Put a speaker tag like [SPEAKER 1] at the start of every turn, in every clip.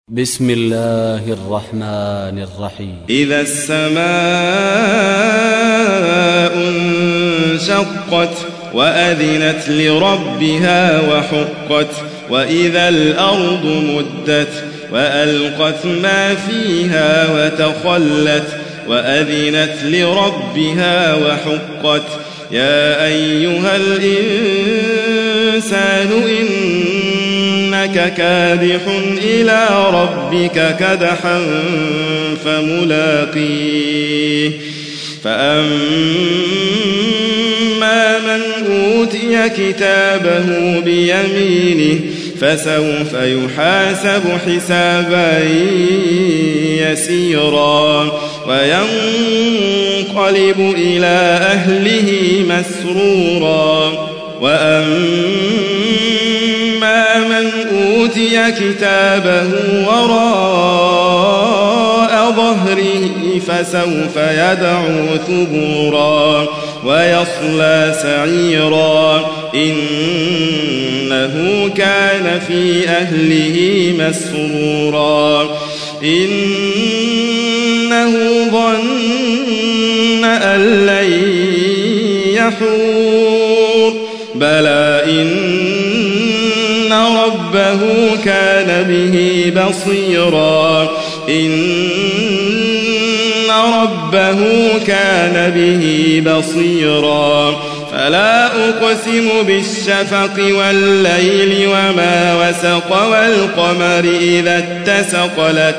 [SPEAKER 1] بسم الله الرحمن الرحيم.
[SPEAKER 2] إذا السماء انشقت وأذنت لربها وحقت وإذا الأرض مدت وألقت ما فيها وتخلت وأذنت لربها وحقت يا أيها الإنسان إنك كادح إلى ربك كدحا فملاقيه فأما من أوتي كتابه بيمينه فسوف يحاسب حسابا يسيرا وينقلب إلى أهله مسرورا وأما من أوتي كتابه وراء ظهره فسوف يدعو ثبورا ويصلى سعيرا إنه كان في أهله مسرورا إنه ظن أن لن يحور بلى إن ربه كان به بصيرا إن ربه كان به بصيرا فلا أقسم بالشفق والليل وما وسق والقمر إذا اتسق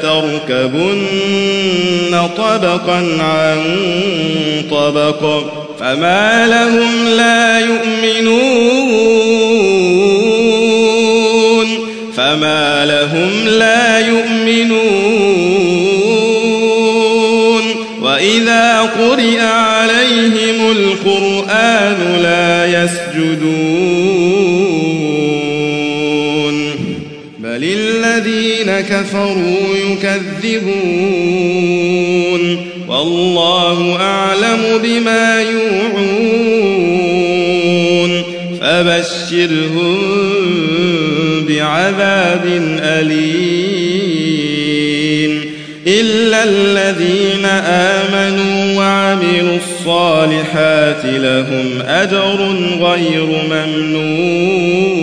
[SPEAKER 2] لتركبن طبقا عن طبق فما لهم لا يؤمنون وإذا قرئ عليهم القرآن لا يسجدون بل الذين كفروا يكذبون والله أعلم بما يوعون فبشرهم بعذاب أليم إلا الذين آمنوا وعملوا الصالحات لهم أجر غير ممنون.